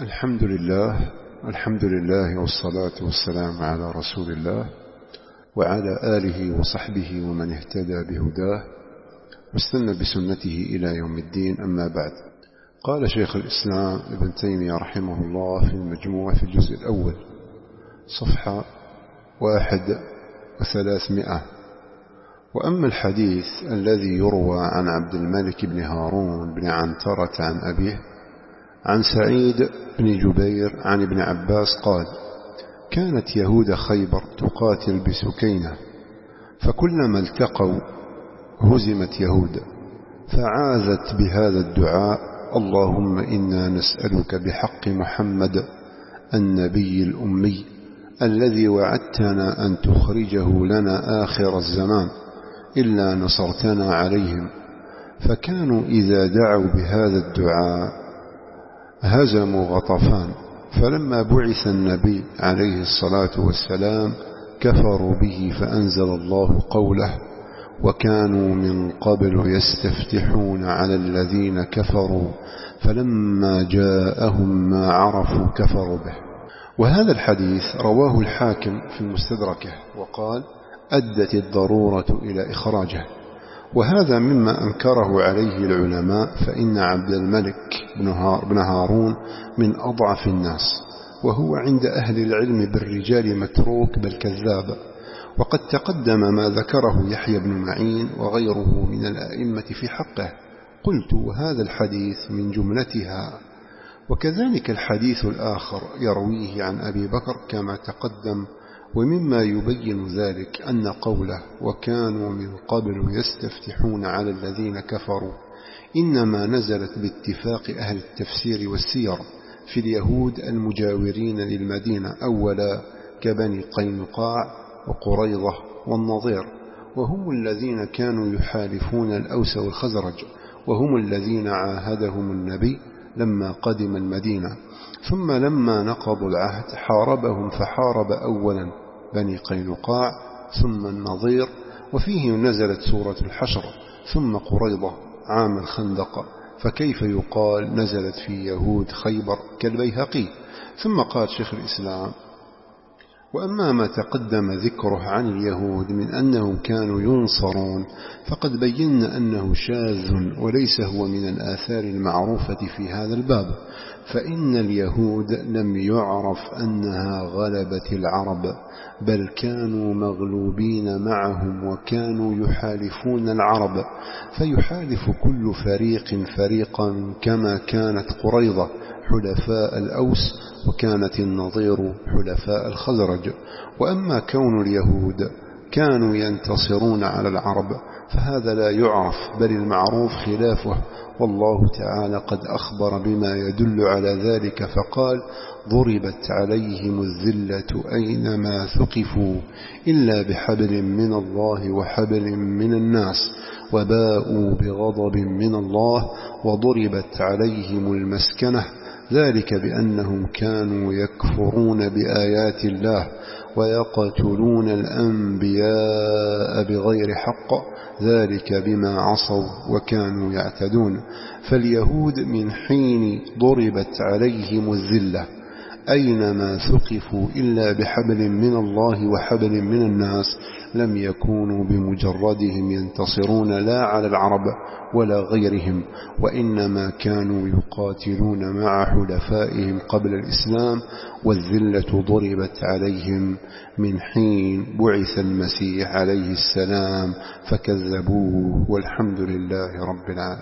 الحمد لله والصلاة والسلام على رسول الله وعلى آله وصحبه ومن اهتدى بهداه واستنى بسنته إلى يوم الدين. أما بعد، قال شيخ الإسلام ابن تيمية رحمه الله في المجموع في الجزء الأول صفحة 1 و300: وأما الحديث الذي يروى عن عبد الملك بن هارون بن عنترة عن أبيه عن سعيد بن جبير عن ابن عباس قال: كانت يهود خيبر تقاتل بسكينة، فكلما التقوا هزمت يهود، فعاذت بهذا الدعاء: اللهم إنا نسألك بحق محمد النبي الأمي الذي وعدتنا أن تخرجه لنا آخر الزمان إلا نصرتنا عليهم. فكانوا إذا دعوا بهذا الدعاء هزموا غطفان، فلما بعث النبي عليه الصلاة والسلام كفروا به، فأنزل الله قوله: وكانوا من قبل يستفتحون على الذين كفروا فلما جاءهم ما عرفوا كفروا به. وهذا الحديث رواه الحاكم في مستدركه وقال: أدت الضرورة إلى إخراجه. وهذا مما أنكره عليه العلماء، فإن عبد الملك بن هارون من أضعف الناس، وهو عند أهل العلم بالرجال متروك بل كذاب. وقد تقدم ما ذكره يحيى بن معين وغيره من الأئمة في حقه. قلت: وهذا الحديث من جملتها. وكذلك الحديث الآخر يرويه عن أبي بكر كما تقدم. ومما يبين ذلك أن قوله وكانوا من قبل يستفتحون على الذين كفروا إنما نزلت باتفاق أهل التفسير والسير في اليهود المجاورين للمدينة، أولا كبني قينقاع وقريظة والنضير، وهم الذين كانوا يحالفون الأوس والخزرج، وهم الذين عاهدهم النبي لما قدم المدينة. ثم لما نقضوا العهد حاربهم، فحارب أولا بني قينقاع ثم النضير، وفيه نزلت سورة الحشر، ثم قريظة عام الخندق، فكيف يقال نزلت في يهود خيبر كالبيهقي. ثم قال شيخ الإسلام: وأما ما تقدم ذكره عن اليهود من أنهم كانوا ينصرون فقد بينا أنه شاذ وليس هو من الآثار المعروفة في هذا الباب، فإن اليهود لم يعرف أنها غلبت العرب، بل كانوا مغلوبين معهم وكانوا يحالفون العرب، فيحالف كل فريق فريقا، كما كانت قريظة حلفاء الأوس وكانت النضير حلفاء الخزرج. وأما كون اليهود كانوا ينتصرون على العرب فهذا لا يعرف، بل المعروف خلافه، والله تعالى قد أخبر بما يدل على ذلك فقال: ضربت عليهم الذلة أينما ثقفوا إلا بحبل من الله وحبل من الناس وباءوا بغضب من الله وضربت عليهم المسكنة، ذلك بأنهم كانوا يكفرون بآيات الله ويقتلون الأنبياء بغير حق، ذلك بما عصوا وكانوا يعتدون. فاليهود من حين ضربت عليهم الذلة أينما ثقفوا إلا بحبل من الله وحبل من الناس لم يكونوا بمجردهم ينتصرون لا على العرب ولا غيرهم، وإنما كانوا يقاتلون مع حلفائهم قبل الإسلام، والذلة ضربت عليهم من حين بعث المسيح عليه السلام فكذبوه، والحمد لله رب العالمين.